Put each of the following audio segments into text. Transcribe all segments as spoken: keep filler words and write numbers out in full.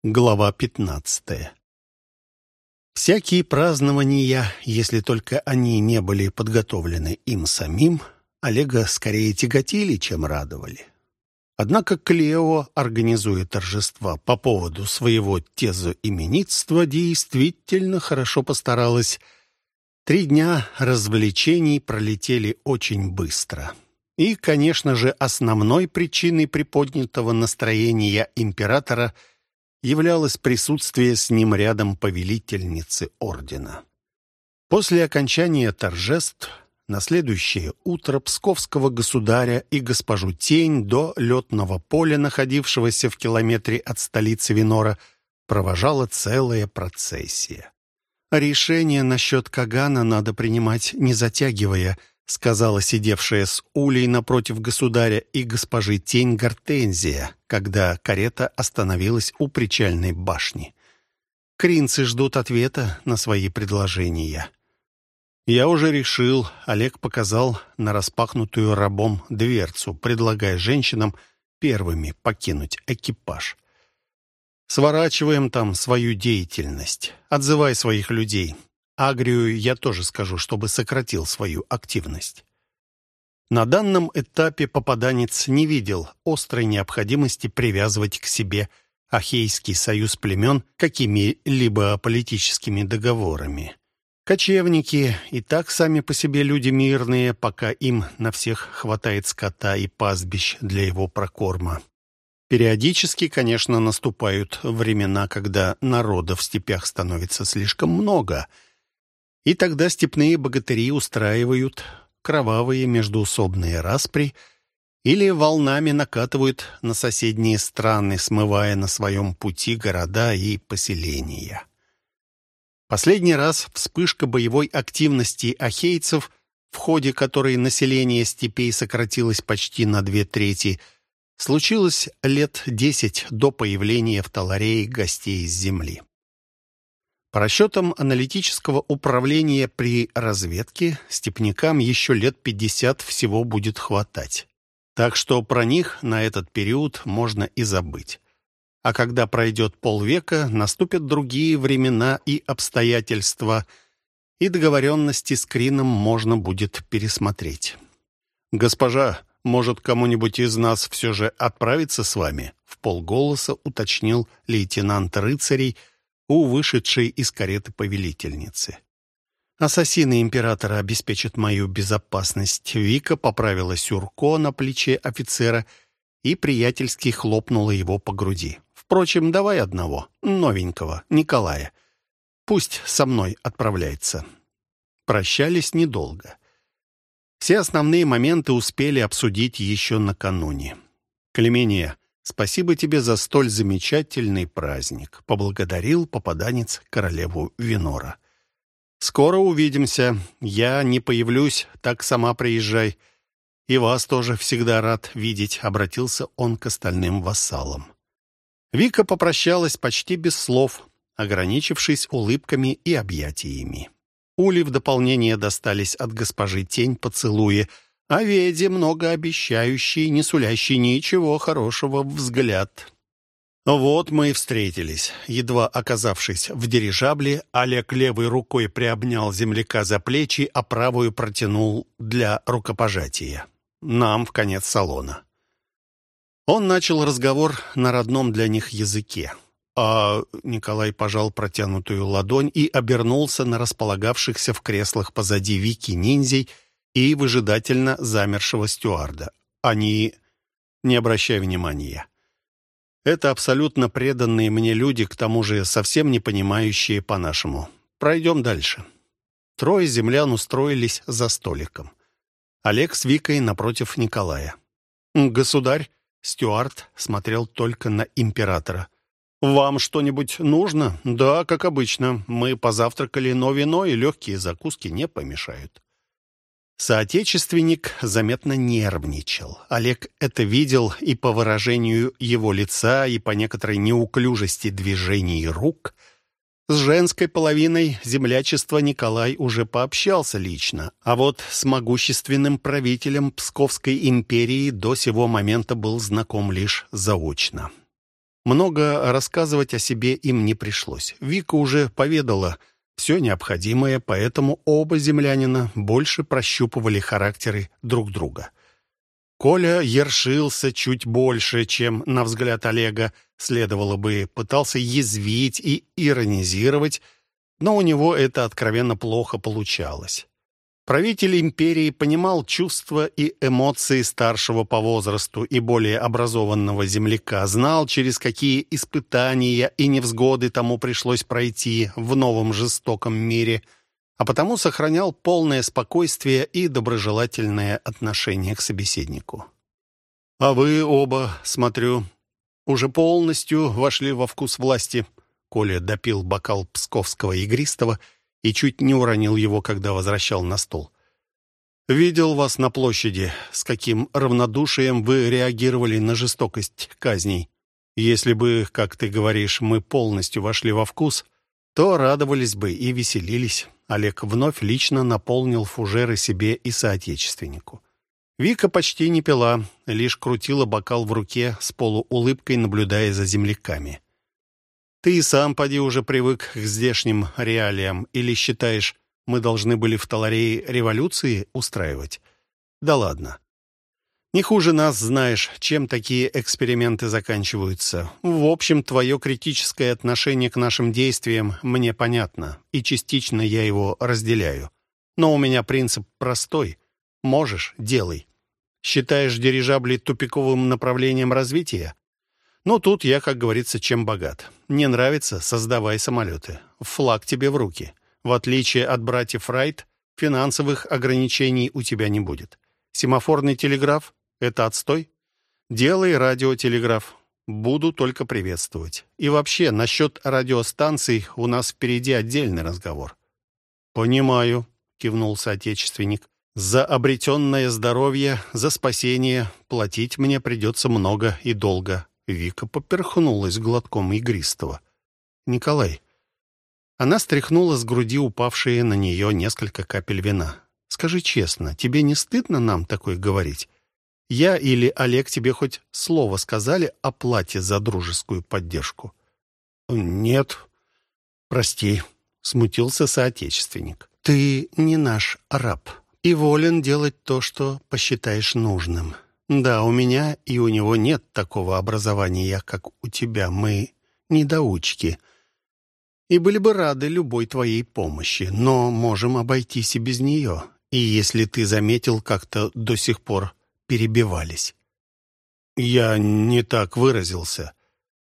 Глава пятнадцатая. Всякие празднования, если только они не были подготовлены им самим, Олега скорее тяготили, чем радовали. Однако Клео, организуя торжества по поводу своего тезоименитства, действительно хорошо постаралась. Три дня развлечений пролетели очень быстро. И, конечно же, основной причиной приподнятого настроения императора – являлось присутствие с ним рядом повелительницы ордена. После окончания торжеств на следующее утро псковского государя и госпожу Тень до летного поля, находившегося в километре от столицы Винора, провожала целая процессия. «Решение насчет Кагана надо принимать, не затягивая», сказала сидевшая с Улей напротив государя и госпожи Тень Гортензия, когда карета остановилась у причальной башни. «Кринцы ждут ответа на свои предложения». «Я уже решил», — Олег показал на распахнутую рабом дверцу, предлагая женщинам первыми покинуть экипаж. «Сворачиваем там свою деятельность. Отзывай своих людей. Агрию я тоже скажу, чтобы сократил свою активность». На данном этапе попаданец не видел острой необходимости привязывать к себе Ахейский союз племен какими-либо политическими договорами. Кочевники и так сами по себе люди мирные, пока им на всех хватает скота и пастбищ для его прокорма. Периодически, конечно, наступают времена, когда народа в степях становится слишком много – и тогда степные богатыри устраивают кровавые междоусобные распри или волнами накатывают на соседние страны, смывая на своем пути города и поселения. Последний раз вспышка боевой активности ахейцев, в ходе которой население степей сократилось почти на две трети, случилась лет десять до появления в Таларее гостей с земли. По расчетам аналитического управления при разведке, степнякам еще лет пятьдесят всего будет хватать. Так что про них на этот период можно и забыть. А когда пройдет полвека, наступят другие времена и обстоятельства, и договоренности с Крином можно будет пересмотреть. «Госпожа, может, кому-нибудь из нас все же отправиться с вами?» — вполголоса уточнил лейтенант рыцарей, у вышедшей из кареты повелительницы. «Ассасины императора обеспечат мою безопасность». Вика поправила сюрко на плече офицера и приятельски хлопнула его по груди. «Впрочем, давай одного, новенького, Николая. Пусть со мной отправляется». Прощались недолго. Все основные моменты успели обсудить еще накануне. «Клемения, спасибо тебе за столь замечательный праздник», — поблагодарил попаданец королеву Винора. «Скоро увидимся. Я не появлюсь, так сама приезжай. И вас тоже всегда рад видеть», — обратился он к остальным вассалам. Вика попрощалась почти без слов, ограничившись улыбками и объятиями. Ули в дополнение достались от госпожи Тень поцелуи, а веде многообещающий, не сулящий ничего хорошего взгляд. Вот мы и встретились. Едва оказавшись в дирижабле, Олег левой рукой приобнял земляка за плечи, а правую протянул для рукопожатия. Нам в конец салона. Он начал разговор на родном для них языке. А Николай пожал протянутую ладонь и обернулся на располагавшихся в креслах позади Вики ниндзей и выжидательно замершего стюарда. Они... Не обращай внимания. Это абсолютно преданные мне люди, к тому же совсем не понимающие по-нашему. Пройдем дальше. Трое землян устроились за столиком. Олег с Викой напротив Николая. «Государь», — стюард смотрел только на императора. «Вам что-нибудь нужно?» «Да, как обычно. Мы позавтракали, но вино и легкие закуски не помешают». Соотечественник заметно нервничал. Олег это видел и по выражению его лица, и по некоторой неуклюжести движений рук. С женской половиной землячества Николай уже пообщался лично, а вот с могущественным правителем Псковской империи до сего момента был знаком лишь заочно. Много рассказывать о себе им не пришлось. Вика уже поведала все необходимое, поэтому оба землянина больше прощупывали характеры друг друга. Коля ершился чуть больше, чем, на взгляд Олега, следовало бы, пытался язвить и иронизировать, но у него это откровенно плохо получалось. Правитель империи понимал чувства и эмоции старшего по возрасту и более образованного земляка, знал, через какие испытания и невзгоды тому пришлось пройти в новом жестоком мире, а потому сохранял полное спокойствие и доброжелательное отношение к собеседнику. «А вы оба, смотрю, уже полностью вошли во вкус власти». Коля допил бокал псковского игристого и чуть не уронил его, когда возвращал на стол. «Видел вас на площади, с каким равнодушием вы реагировали на жестокость казней. Если бы, как ты говоришь, мы полностью вошли во вкус, то радовались бы и веселились». Олег вновь лично наполнил фужеры себе и соотечественнику. Вика почти не пила, лишь крутила бокал в руке с полуулыбкой, наблюдая за земляками. «Ты и сам, поди, уже привык к здешним реалиям, или считаешь, мы должны были в Таларее революции устраивать? Да ладно. Не хуже нас знаешь, чем такие эксперименты заканчиваются. В общем, твое критическое отношение к нашим действиям мне понятно, и частично я его разделяю. Но у меня принцип простой. Можешь — делай. Считаешь дирижабли тупиковым направлением развития? Ну, тут я, как говорится, чем богат. Не нравится — создавай самолеты. Флаг тебе в руки. В отличие от братьев Райт, финансовых ограничений у тебя не будет. Семафорный телеграф — это отстой? Делай радиотелеграф. Буду только приветствовать. И вообще, насчет радиостанций у нас впереди отдельный разговор». «Понимаю», — кивнул соотечественник. «За обретенное здоровье, за спасение платить мне придется много и долго». Вика поперхнулась глотком игристого. «Николай». Она стряхнула с груди упавшие на нее несколько капель вина. «Скажи честно, тебе не стыдно нам такое говорить? Я или Олег тебе хоть слово сказали о плате за дружескую поддержку?» «Нет, прости», — смутился соотечественник. «Ты не наш раб и волен делать то, что посчитаешь нужным. Да, у меня и у него нет такого образования, как у тебя. Мы недоучки. И были бы рады любой твоей помощи, но можем обойтись и без нее. И если ты заметил, как-то до сих пор перебивались». «Я не так выразился».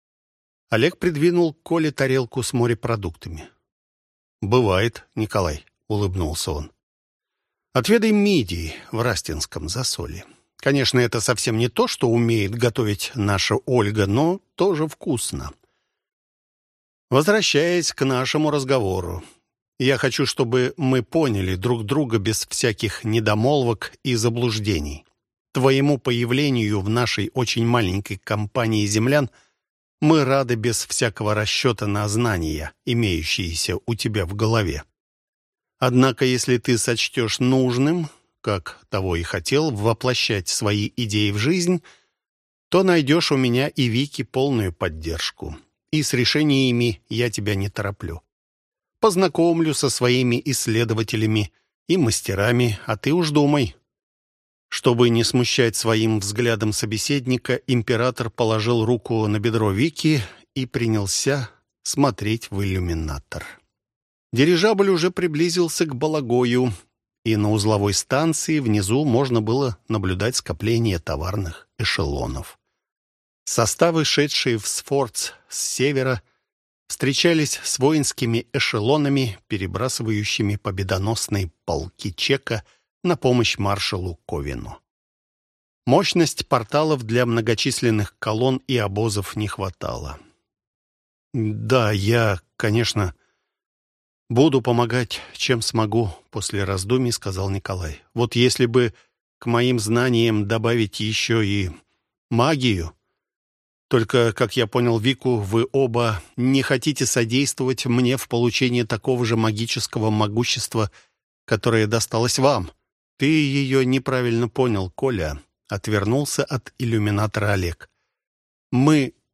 Олег придвинул к Коле тарелку с морепродуктами. «Бывает, Николай», — улыбнулся он. «Отведай мидии в растинском засоле. Конечно, это совсем не то, что умеет готовить наша Ольга, но тоже вкусно. Возвращаясь к нашему разговору, я хочу, чтобы мы поняли друг друга без всяких недомолвок и заблуждений. Твоему появлению в нашей очень маленькой компании землян мы рады без всякого расчета на знания, имеющиеся у тебя в голове. Однако, если ты сочтешь нужным, как того и хотел, воплощать свои идеи в жизнь, то найдешь у меня и Вики полную поддержку. И с решениями я тебя не тороплю. Познакомлю со своими исследователями и мастерами, а ты уж думай». Чтобы не смущать своим взглядом собеседника, император положил руку на бедро Вики и принялся смотреть в иллюминатор. Дирижабль уже приблизился к Балагою, и на узловой станции внизу можно было наблюдать скопление товарных эшелонов. Составы, шедшие в Сфорц с севера, встречались с воинскими эшелонами, перебрасывающими победоносные полки Чека на помощь маршалу Ковину. Мощность порталов для многочисленных колонн и обозов не хватало. «Да, я, конечно, буду помогать, чем смогу», — после раздумий сказал Николай. «Вот если бы к моим знаниям добавить еще и магию. Только, как я понял Вику, вы оба не хотите содействовать мне в получении такого же магического могущества, которое досталось вам. Ты ее неправильно понял, Коля», — отвернулся от иллюминатора Олег. «Мы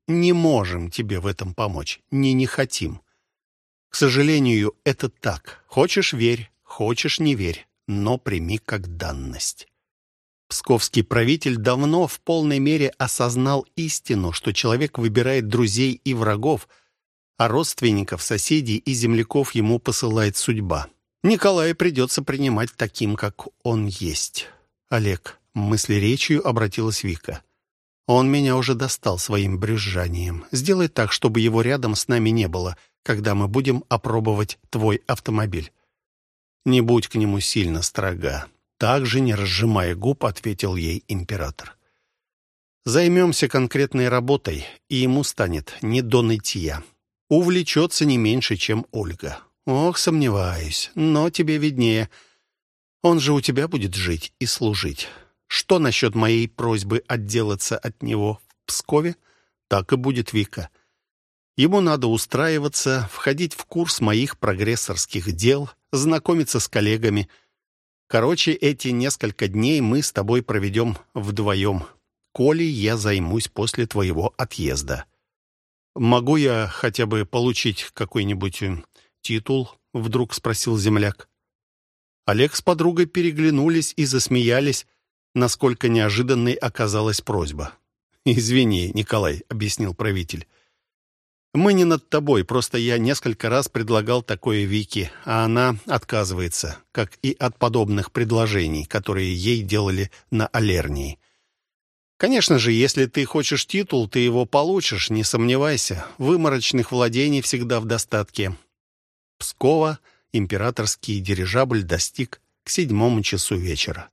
не можем тебе в этом помочь, не не хотим. К сожалению, это так. Хочешь — верь, хочешь — не верь, но прими как данность». Псковский правитель давно в полной мере осознал истину, что человек выбирает друзей и врагов, а родственников, соседей и земляков ему посылает судьба. Николая придется принимать таким, как он есть. «Олег», — мыслеречию обратилась Вика, — «он меня уже достал своим брюзжанием. Сделай так, чтобы его рядом с нами не было, когда мы будем опробовать твой автомобиль». «Не будь к нему сильно строга», — также, не разжимая губ, ответил ей император. «Займемся конкретной работой, и ему станет не до нытья. Увлечется не меньше, чем Ольга». «Ох, сомневаюсь, но тебе виднее. Он же у тебя будет жить и служить. Что насчет моей просьбы отделаться от него в Пскове? Так и будет, Вика. Ему надо устраиваться, входить в курс моих прогрессорских дел, знакомиться с коллегами. Короче, эти несколько дней мы с тобой проведем вдвоем. Колей я займусь после твоего отъезда». «Могу я хотя бы получить какой-нибудь титул?» — вдруг спросил земляк. Олег с подругой переглянулись и засмеялись, насколько неожиданной оказалась просьба. «Извини, Николай», — объяснил правитель. «Мы не над тобой, просто я несколько раз предлагал такое Вике, а она отказывается, как и от подобных предложений, которые ей делали на Алернии. Конечно же, если ты хочешь титул, ты его получишь, не сомневайся. Выморочных владений всегда в достатке». Пскова императорский дирижабль достиг к седьмому часу вечера.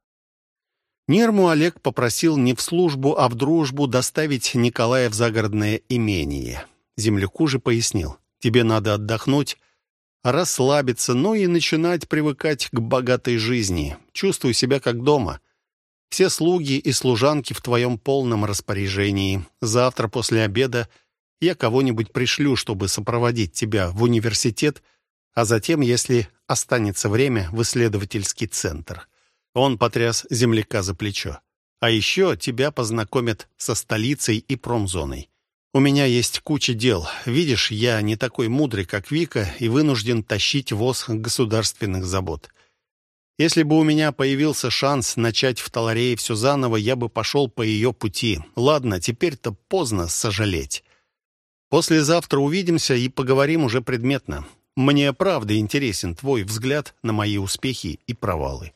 Нерму Олег попросил не в службу, а в дружбу доставить Николая в загородное имение. Земляку же пояснил: «Тебе надо отдохнуть, расслабиться, ну и начинать привыкать к богатой жизни. Чувствуй себя как дома. Все слуги и служанки в твоем полном распоряжении. Завтра после обеда я кого-нибудь пришлю, чтобы сопроводить тебя в университет, а затем, если останется время, в исследовательский центр». Он потряс земляка за плечо. «А еще тебя познакомят со столицей и промзоной. У меня есть куча дел. Видишь, я не такой мудрый, как Вика, и вынужден тащить воз государственных забот. Если бы у меня появился шанс начать в Таларее все заново, я бы пошел по ее пути. Ладно, теперь-то поздно сожалеть. Послезавтра увидимся и поговорим уже предметно. Мне правда интересен твой взгляд на мои успехи и провалы».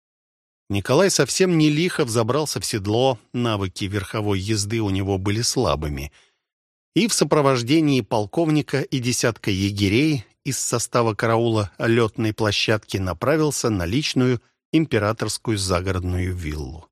Николай совсем не лихо взобрался в седло, навыки верховой езды у него были слабыми, и в сопровождении полковника и десятка егерей из состава караула летной площадки направился на личную императорскую загородную виллу.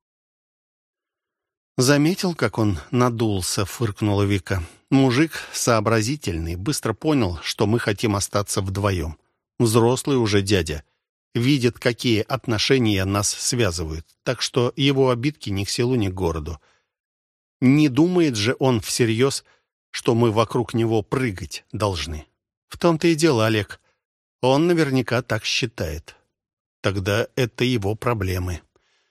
«Заметил, как он надулся?» — фыркнула Вика. «Мужик сообразительный, быстро понял, что мы хотим остаться вдвоем. Взрослый уже дядя. Видит, какие отношения нас связывают, так что его обидки ни к селу, ни к городу. Не думает же он всерьез, что мы вокруг него прыгать должны. В том-то и дело, Олег. Он наверняка так считает. Тогда это его проблемы.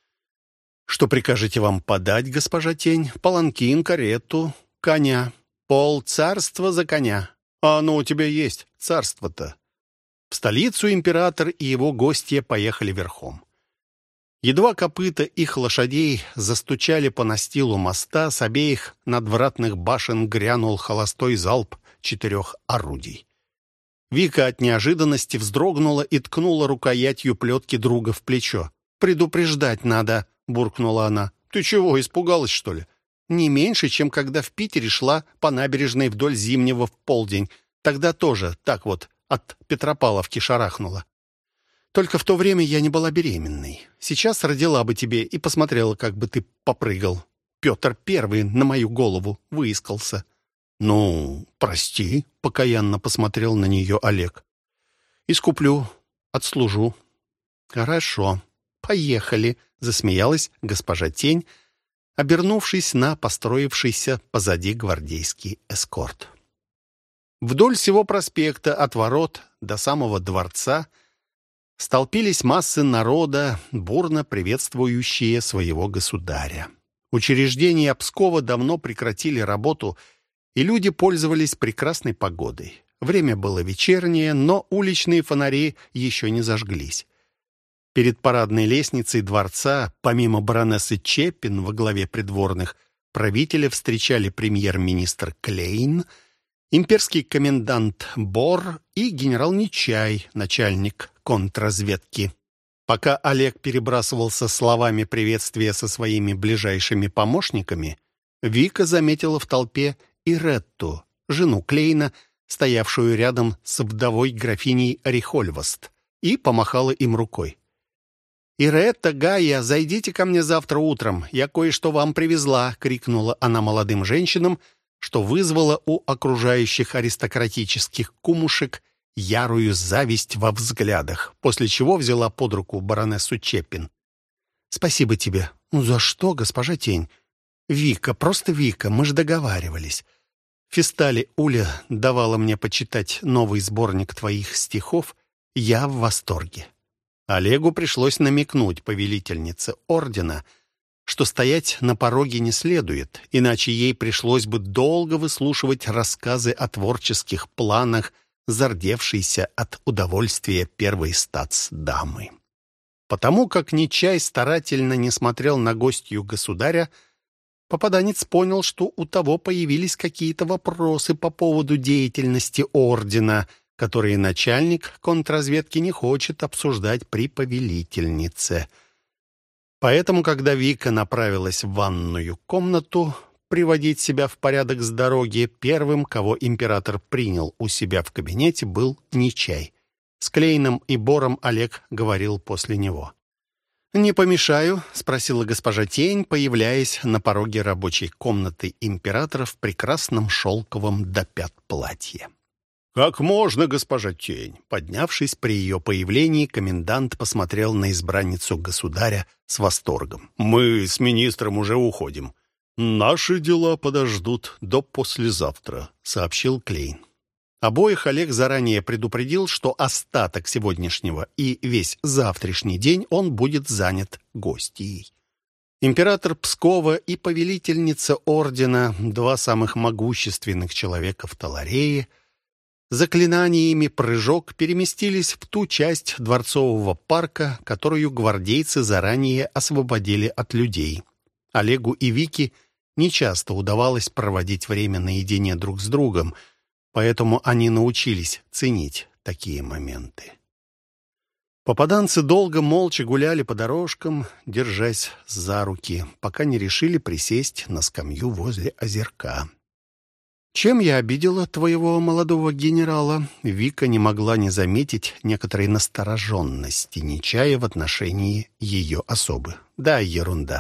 Что прикажете вам подать, госпожа Тень? Паланкин, карету, коня. Пол царства за коня. А оно у тебя есть, царство-то». В столицу император и его гостья поехали верхом. Едва копыта их лошадей застучали по настилу моста, с обеих надвратных башен грянул холостой залп четырех орудий. Вика от неожиданности вздрогнула и ткнула рукоятью плетки друга в плечо. «Предупреждать надо», — буркнула она. «Ты чего, испугалась, что ли?» «Не меньше, чем когда в Питере шла по набережной вдоль Зимнего в полдень. Тогда тоже так вот от Петропавловки шарахнула. Только в то время я не была беременной. Сейчас родила бы тебе и посмотрела, как бы ты попрыгал. Петр Первый на мою голову выискался». «Ну, прости», — покаянно посмотрел на нее Олег. «Искуплю, отслужу». «Хорошо, поехали», — засмеялась госпожа Тень, обернувшись на построившийся позади гвардейский эскорт. Вдоль всего проспекта, от ворот до самого дворца, столпились массы народа, бурно приветствующие своего государя. Учреждения Пскова давно прекратили работу и люди пользовались прекрасной погодой. Время было вечернее, но уличные фонари еще не зажглись. Перед парадной лестницей дворца, помимо баронессы Чеппин во главе придворных, правителя встречали премьер-министр Клейн, имперский комендант Бор и генерал Нечай, начальник контрразведки. Пока Олег перебрасывался словами приветствия со своими ближайшими помощниками, Вика заметила в толпе Иретту, жену Клейна, стоявшую рядом с вдовой графиней Рихольваст, и помахала им рукой. «Иретта, Гайя, зайдите ко мне завтра утром, я кое-что вам привезла», — крикнула она молодым женщинам, что вызвало у окружающих аристократических кумушек ярую зависть во взглядах, после чего взяла под руку баронессу Чеппин. «Спасибо тебе». «Ну за что, госпожа Тень?» «Вика, просто Вика, мы же договаривались. Фистали Уля давала мне почитать новый сборник твоих стихов. Я в восторге». Олегу пришлось намекнуть повелительнице ордена, что стоять на пороге не следует, иначе ей пришлось бы долго выслушивать рассказы о творческих планах, зардевшейся от удовольствия первой статс-дамы. Потому как Нечай старательно не смотрел на гостью государя, попаданец понял, что у того появились какие-то вопросы по поводу деятельности ордена, которые начальник контрразведки не хочет обсуждать при повелительнице. Поэтому, когда Вика направилась в ванную комнату приводить себя в порядок с дороги, первым, кого император принял у себя в кабинете, был Нечай. С Клейном и Бором Олег говорил после него. «Не помешаю?» — спросила госпожа Тень, появляясь на пороге рабочей комнаты императора в прекрасном шелковом до пят платье. «Как можно, госпожа Тень?» Поднявшись при ее появлении, комендант посмотрел на избранницу государя с восторгом. «Мы с министром уже уходим. Наши дела подождут до послезавтра», — сообщил Клейн. Обоих Олег заранее предупредил, что остаток сегодняшнего и весь завтрашний день он будет занят гостьей. Император Пскова и повелительница ордена, два самых могущественных человека в Таларее, заклинаниями прыжок переместились в ту часть дворцового парка, которую гвардейцы заранее освободили от людей. Олегу и Вике нечасто удавалось проводить время наедине друг с другом, поэтому они научились ценить такие моменты. Попаданцы долго молча гуляли по дорожкам, держась за руки, пока не решили присесть на скамью возле озерка. «Чем я обидела твоего молодого генерала?» Вика не могла не заметить некоторой настороженности Нечая в отношении ее особы. «Да, ерунда.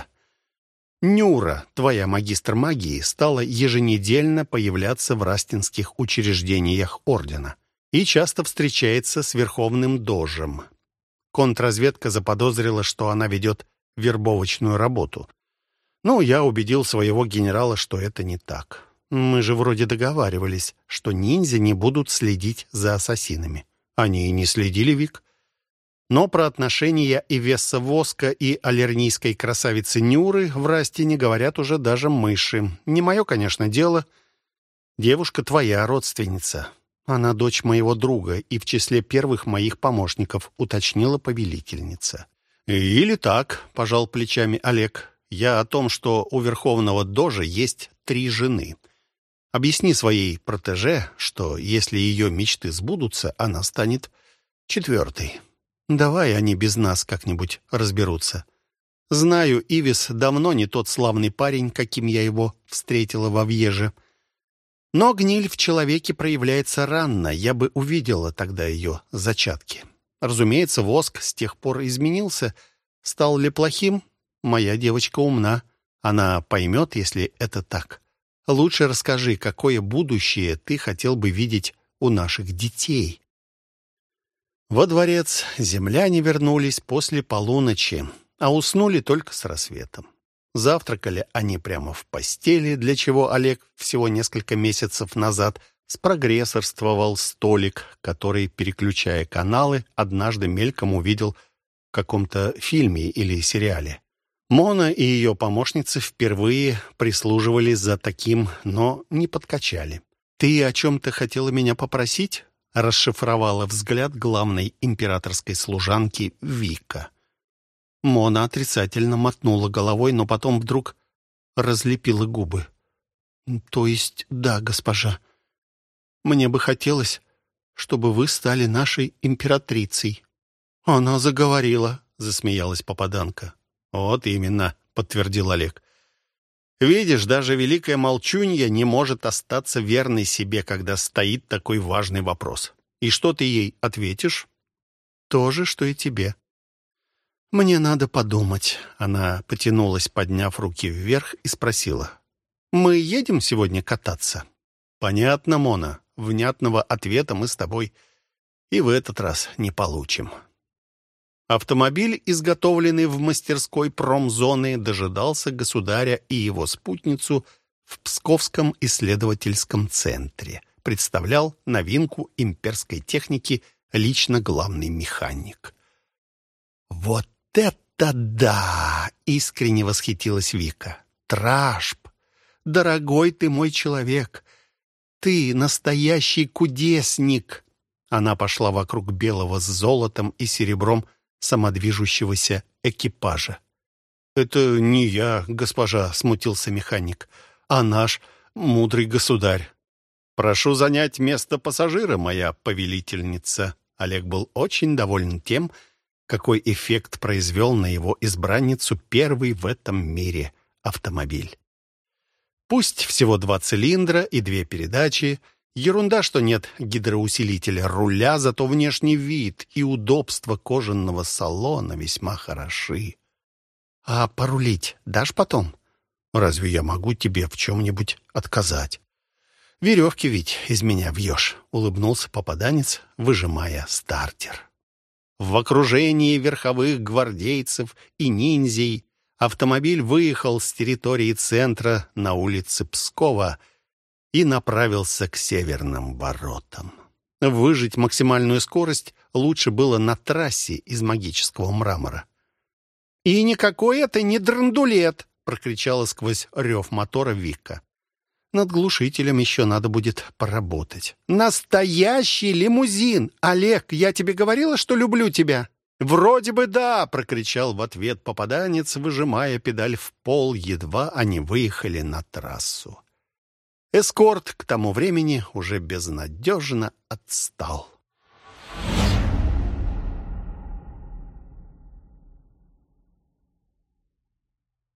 Нюра, твоя магистр магии, стала еженедельно появляться в растинских учреждениях ордена и часто встречается с верховным дожем. Контрразведка заподозрила, что она ведет вербовочную работу. Ну, я убедил своего генерала, что это не так. Мы же вроде договаривались, что ниндзя не будут следить за ассасинами. Они и не следили, Вик. Но про отношения Ивесса Воска и алернийской красавицы Нюры в Растине говорят уже даже мыши. Не мое, конечно, дело. Девушка твоя родственница. Она дочь моего друга и в числе первых моих помощников, уточнила повелительница. Или так, пожал плечами Олег. Я о том, что у верховного дожа есть три жены. Объясни своей протеже, что если ее мечты сбудутся, она станет четвертой. Давай они без нас как-нибудь разберутся. Знаю, Ивис давно не тот славный парень, каким я его встретила во Вьеже. Но гниль в человеке проявляется рано, я бы увидела тогда ее зачатки. Разумеется, Воск с тех пор изменился. Стал ли плохим? Моя девочка умна. Она поймет, если это так. Лучше расскажи, какое будущее ты хотел бы видеть у наших детей. Во дворец земляне вернулись после полуночи, а уснули только с рассветом. Завтракали они прямо в постели, для чего Олег всего несколько месяцев назад спрогрессорствовал столик, который, переключая каналы, однажды мельком увидел в каком-то фильме или сериале. Мона и ее помощницы впервые прислуживали за таким, но не подкачали. «Ты о чем-то хотела меня попросить?» — расшифровала взгляд главной императорской служанки Вика. Мона отрицательно мотнула головой, но потом вдруг разлепила губы. «То есть, да, госпожа. Мне бы хотелось, чтобы вы стали нашей императрицей». «Она заговорила», — засмеялась попаданка. «Вот именно», — подтвердил Олег. «Видишь, даже великая молчунья не может остаться верной себе, когда стоит такой важный вопрос. И что ты ей ответишь?» «То же, что и тебе». «Мне надо подумать». Она потянулась, подняв руки вверх, и спросила. «Мы едем сегодня кататься?» «Понятно, Мона. Внятного ответа мы с тобой и в этот раз не получим». Автомобиль, изготовленный в мастерской промзоны, дожидался государя и его спутницу в Псковском исследовательском центре. Представлял новинку имперской техники лично главный механик. «Вот это да!» — искренне восхитилась Вика. «Тражб! Дорогой ты мой человек! Ты настоящий кудесник!» Она пошла вокруг белого с золотом и серебром самодвижущегося экипажа. «Это не я, госпожа», — смутился механик, «а наш мудрый государь». «Прошу занять место пассажира, моя повелительница». Олег был очень доволен тем, какой эффект произвел на его избранницу первый в этом мире автомобиль. Пусть всего два цилиндра и две передачи, ерунда, что нет гидроусилителя руля, зато внешний вид и удобство кожаного салона весьма хороши. «А порулить дашь потом? Разве я могу тебе в чем-нибудь отказать? Веревки ведь из меня вьешь», — улыбнулся попаданец, выжимая стартер. В окружении верховых гвардейцев и ниндзей автомобиль выехал с территории центра на улице Пскова и направился к северным воротам. Выжать максимальную скорость лучше было на трассе из магического мрамора. «И никакой это не драндулет!» — прокричала сквозь рев мотора Вика. «Над глушителем еще надо будет поработать». «Настоящий лимузин! Олег, я тебе говорила, что люблю тебя?» «Вроде бы да!» — прокричал в ответ попаданец, выжимая педаль в пол, едва они выехали на трассу. Эскорт к тому времени уже безнадежно отстал.